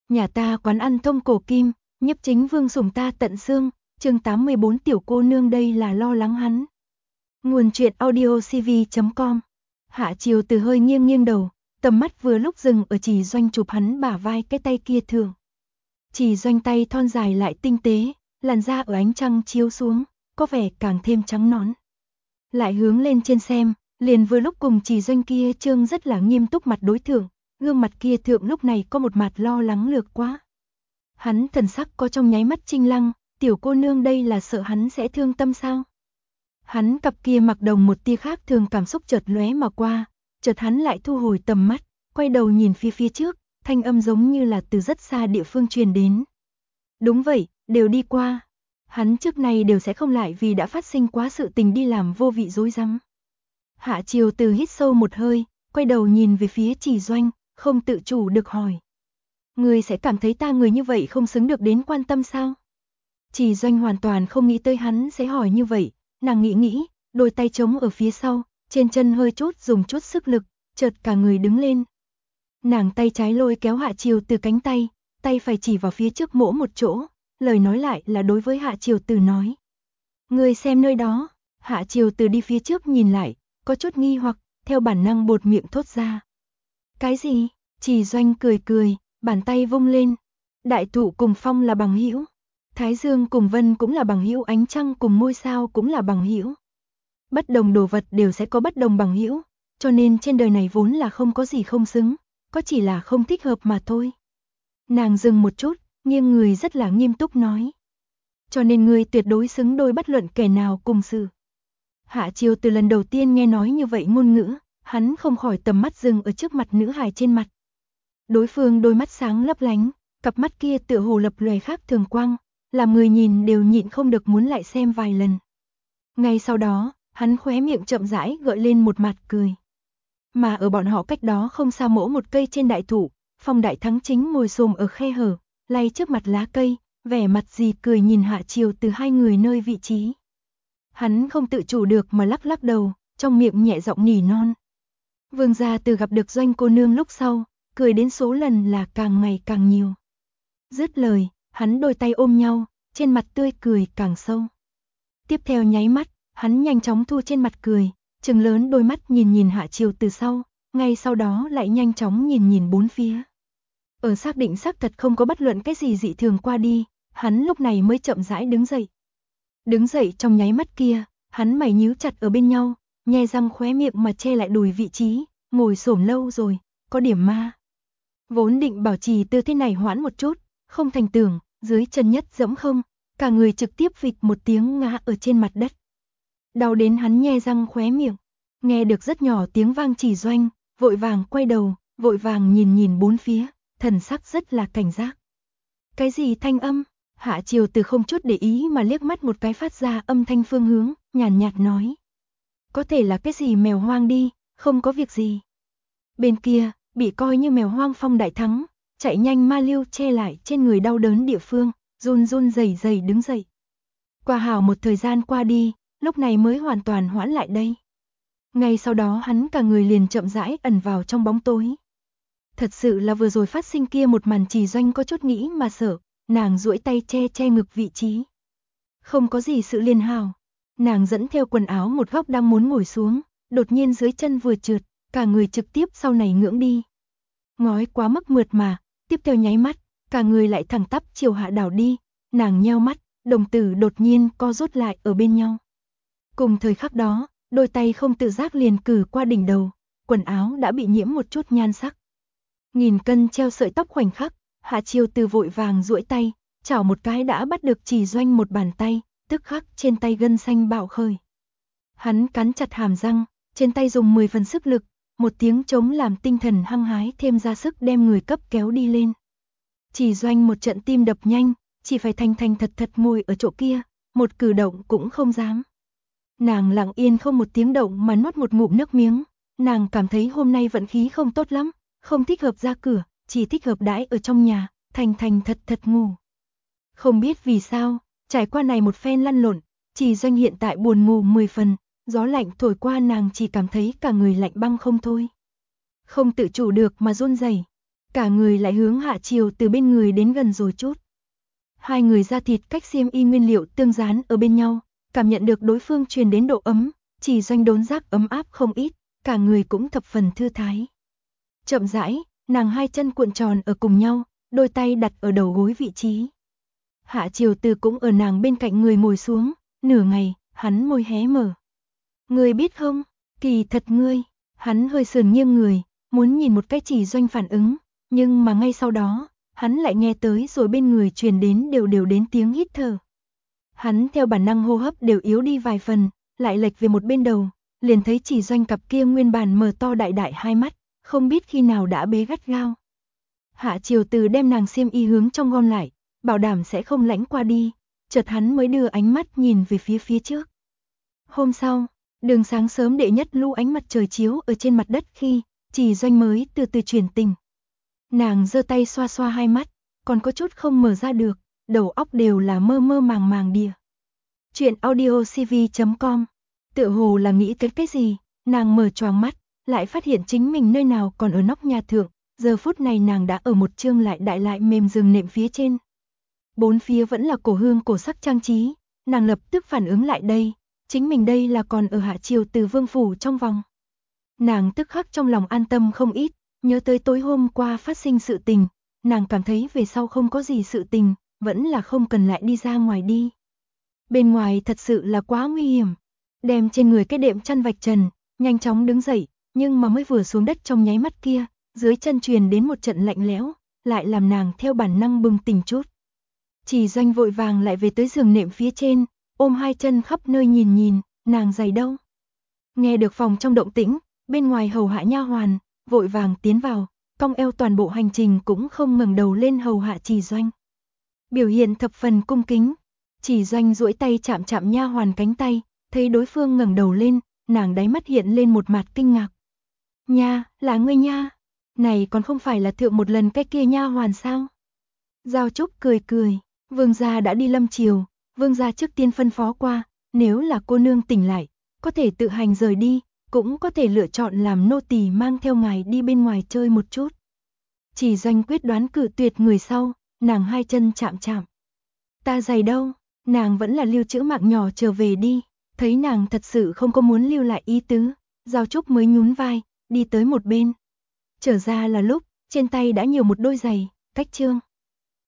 Nhà ta quán ăn thông cổ kim, nhiếp chính vương sủng ta tận xương, chương 84 tiểu cô nương đây là lo lắng hắn. Nguồn truyện audio cv.com. Hạ Chiều Từ hơi nghiêng nghiêng đầu, tầm mắt vừa lúc dừng ở Chỉ Doanh chụp hắn bả vai cái tay kia thường. Chỉ Doanh tay thon dài lại tinh tế, làn da ở ánh trăng chiếu xuống, có vẻ càng thêm trắng nõn. Lại hướng lên trên xem, liền vừa lúc cùng Chỉ Doanh kia trương rất là nghiêm túc mặt đối thượng, gương mặt kia thượng lúc này có một mặt lo lắng lược quá. Hắn thần sắc có trong nháy mắt chinh lăng, tiểu cô nương đây là sợ hắn sẽ thương tâm sao? Hắn cặp kia mặc đồng một tia khác thường cảm xúc chợt lóe mà qua, chợt hắn lại thu hồi tầm mắt, quay đầu nhìn phía trước, thanh âm giống như là từ rất xa địa phương truyền đến. Đúng vậy, đều đi qua. Hắn trước này đều sẽ không lại vì đã phát sinh quá sự tình đi làm vô vị rối rắm. Hạ Chiều Từ hít sâu một hơi, quay đầu nhìn về phía Chỉ Doanh, không tự chủ được hỏi. Ngươi sẽ cảm thấy ta người như vậy không xứng được đến quan tâm sao? Chỉ Doanh hoàn toàn không nghĩ tới hắn sẽ hỏi như vậy, nàng nghĩ, đôi tay trống ở phía sau, trên chân hơi dùng chút sức lực, chợt cả người đứng lên. Nàng tay trái lôi kéo Hạ Chiều Từ cánh tay, tay phải chỉ vào phía trước mỗ một chỗ, lời nói lại là đối với Hạ Chiều Từ nói. Ngươi xem nơi đó, Hạ Chiều Từ đi phía trước nhìn lại, có chút nghi hoặc, theo bản năng buột miệng thốt ra. Cái gì? Chỉ Doanh cười, bàn tay vung lên. Đại thụ cùng phong là bằng hữu, Thái Dương cùng vân cũng là bằng hữu, ánh trăng cùng ngôi sao cũng là bằng hữu. Bất đồng đồ vật đều sẽ có bất đồng bằng hữu, cho nên trên đời này vốn là không có gì không xứng, có chỉ là không thích hợp mà thôi. Nàng dừng một chút, nghiêng người rất là nghiêm túc nói. Cho nên ngươi tuyệt đối xứng đôi bất luận kẻ nào cùng sự. Hạ Chiều Từ lần đầu tiên nghe nói như vậy ngôn ngữ, hắn không khỏi tầm mắt dừng ở trước mặt nữ hài trên mặt. Đối phương đôi mắt sáng lấp lánh, cặp mắt kia tựa hồ lập lòe khác thường quang, làm người nhìn đều nhịn không được muốn lại xem vài lần. Ngay sau đó, hắn khóe miệng chậm rãi gợi lên một mặt cười. Mà ở bọn họ cách đó không xa mỗ một cây trên đại thụ, Phong Đại Thắng chính ngồi xổm ở khe hở, lay trước mặt lá cây, vẻ mặt gì cười nhìn Hạ Chiều Từ hai người nơi vị trí. Hắn không tự chủ được mà lắc đầu, trong miệng nhẹ giọng nỉ non. Vương gia từ gặp được Doanh cô nương lúc sau, cười đến số lần là càng ngày càng nhiều. Dứt lời, hắn đôi tay ôm nhau, trên mặt tươi cười càng sâu. Tiếp theo nháy mắt, hắn nhanh chóng thu trên mặt cười, trừng lớn đôi mắt nhìn Hạ Chiều Từ sau, ngay sau đó lại nhanh chóng nhìn bốn phía. Ở xác định xác thật không có bất luận cái gì dị thường qua đi, hắn lúc này mới chậm rãi đứng dậy. Đứng dậy trong nháy mắt kia, hắn mày nhíu chặt ở bên nhau, nhe răng khóe miệng mà che lại đùi vị trí, ngồi xổm lâu rồi, có điểm ma. Vốn định bảo trì tư thế này hoãn một chút, không thành tưởng, dưới chân nhất dẫm không, cả người trực tiếp phịch một tiếng ngã ở trên mặt đất. Đau đến hắn nhe răng khóe miệng, nghe được rất nhỏ tiếng vang. Chỉ Doanh, vội vàng quay đầu, vội vàng nhìn bốn phía, thần sắc rất là cảnh giác. Cái gì thanh âm? Hạ Chiều Từ không chút để ý mà liếc mắt một cái phát ra âm thanh phương hướng, nhàn nhạt nói. Có thể là cái gì mèo hoang đi, không có việc gì. Bên kia, bị coi như mèo hoang Phong Đại Thắng, chạy nhanh ma lưu che lại trên người đau đớn địa phương, run rẩy đứng dậy. Qua hảo một thời gian qua đi, lúc này mới hoàn toàn hoãn lại đây. Ngay sau đó hắn cả người liền chậm rãi ẩn vào trong bóng tối. Thật sự là vừa rồi phát sinh kia một màn. Chỉ Doanh có chút nghĩ mà sợ, nàng duỗi tay che ngực vị trí. Không có gì sự liên hào. Nàng dẫn theo quần áo một góc đang muốn ngồi xuống, đột nhiên dưới chân vừa trượt, cả người trực tiếp sau này ngưỡng đi. Ngói quá mức mượt mà, tiếp theo nháy mắt, cả người lại thẳng tắp chiều hạ đảo đi, nàng nheo mắt, đồng tử đột nhiên co rút lại ở bên nhau. Cùng thời khắc đó, đôi tay không tự giác liền cử qua đỉnh đầu, quần áo đã bị nhiễm một chút nhan sắc. Nghìn cân treo sợi tóc khoảnh khắc, Hạ Chiều Từ vội vàng duỗi tay, chảo một cái đã bắt được Chỉ Doanh một bàn tay, tức khắc trên tay gân xanh bạo khởi. Hắn cắn chặt hàm răng, trên tay dùng 10 phần sức lực, một tiếng trống làm tinh thần hăng hái thêm ra sức đem người cấp kéo đi lên. Chỉ Doanh một trận tim đập nhanh, chỉ phải thành thật ngồi ở chỗ kia, một cử động cũng không dám. Nàng lặng yên không một tiếng động mà nuốt một ngụm nước miếng, nàng cảm thấy hôm nay vận khí không tốt lắm, không thích hợp ra cửa, chỉ thích hợp đãi ở trong nhà, thành thật ngủ. Không biết vì sao, trải qua này một phen lăn lộn, Chỉ Doanh hiện tại buồn ngủ 10 phần, gió lạnh thổi qua nàng chỉ cảm thấy cả người lạnh băng không thôi. Không tự chủ được mà run rẩy. cả người lại hướng Hạ Triều từ bên người đến gần rồi chút. Hai người da thịt cách xiêm y nguyên liệu tương dán ở bên nhau, cảm nhận được đối phương truyền đến độ ấm, Chỉ Doanh đốn giác ấm áp không ít, cả người cũng thập phần thư thái. Chậm rãi, nàng hai chân cuộn tròn ở cùng nhau, đôi tay đặt ở đầu gối vị trí. Hạ Triều Từ cũng ở nàng bên cạnh người ngồi xuống, nửa ngày, hắn môi hé mở. Ngươi biết không, kỳ thật ngươi, hắn hơi sườn nghiêng người, muốn nhìn một cái Chỉ Doanh phản ứng, nhưng mà ngay sau đó, hắn lại nghe tới rồi bên người truyền đến đều đều đến tiếng hít thở. Hắn theo bản năng hô hấp đều yếu đi vài phần, lại lệch về một bên đầu, liền thấy Chỉ Doanh cặp kia nguyên bản mở to đại đại hai mắt, không biết khi nào đã bế gắt gao. Hạ Triều Từ đem nàng xiêm y hướng trong gom lại, bảo đảm sẽ không lãnh qua đi, chợt hắn mới đưa ánh mắt nhìn về phía trước. Hôm sau, đường sáng sớm đệ nhất lũ ánh mặt trời chiếu ở trên mặt đất khi, Chỉ Doanh mới từ từ chuyển tình. Nàng giơ tay xoa xoa hai mắt, còn có chút không mở ra được, đầu óc đều là mơ mơ màng màng đìa. Chuyện audiocv.com. Tựa hồ là nghĩ tới cái gì, nàng mở choàng mắt, lại phát hiện chính mình nơi nào còn ở nóc nhà thượng, giờ phút này nàng đã ở một chương lại đại lại mềm giường nệm phía trên. Bốn phía vẫn là cổ hương cổ sắc trang trí, nàng lập tức phản ứng lại đây, chính mình đây là còn ở Hạ Triều Từ vương phủ trong vòng. Nàng tức khắc trong lòng an tâm không ít, nhớ tới tối hôm qua phát sinh sự tình, nàng cảm thấy về sau không có gì sự tình, vẫn là không cần lại đi ra ngoài đi. Bên ngoài thật sự là quá nguy hiểm, đem trên người cái đệm chăn vạch trần, nhanh chóng đứng dậy, nhưng mà mới vừa xuống đất trong nháy mắt kia, dưới chân truyền đến một trận lạnh lẽo, lại làm nàng theo bản năng bừng tỉnh chút. Chỉ Doanh vội vàng lại về tới giường nệm phía trên, ôm hai chân khắp nơi nhìn nhìn, nàng giày đâu. Nghe được phòng trong động tĩnh, bên ngoài hầu hạ nha hoàn, vội vàng tiến vào, cong eo toàn bộ hành trình cũng không ngẩng đầu lên hầu hạ Chỉ Doanh. Biểu hiện thập phần cung kính, Chỉ Doanh duỗi tay chạm chạm nha hoàn cánh tay, thấy đối phương ngẩng đầu lên, nàng đáy mắt hiện lên một mặt kinh ngạc. Nha, là ngươi nha, này còn không phải là thượng một lần cái kia nha hoàn sao? Giao Trúc cười cười, vương gia đã đi lâm triều, vương gia trước tiên phân phó qua, nếu là cô nương tỉnh lại, có thể tự hành rời đi, cũng có thể lựa chọn làm nô tỳ mang theo ngài đi bên ngoài chơi một chút. Chỉ Doanh quyết đoán cự tuyệt người sau, nàng hai chân chạm chạm. Ta giày đâu, nàng vẫn là lưu trữ mạng nhỏ trở về đi, thấy nàng thật sự không có muốn lưu lại ý tứ, Giao Trúc mới nhún vai, đi tới một bên. Trở ra là lúc, trên tay đã nhiều một đôi giày, cách chương.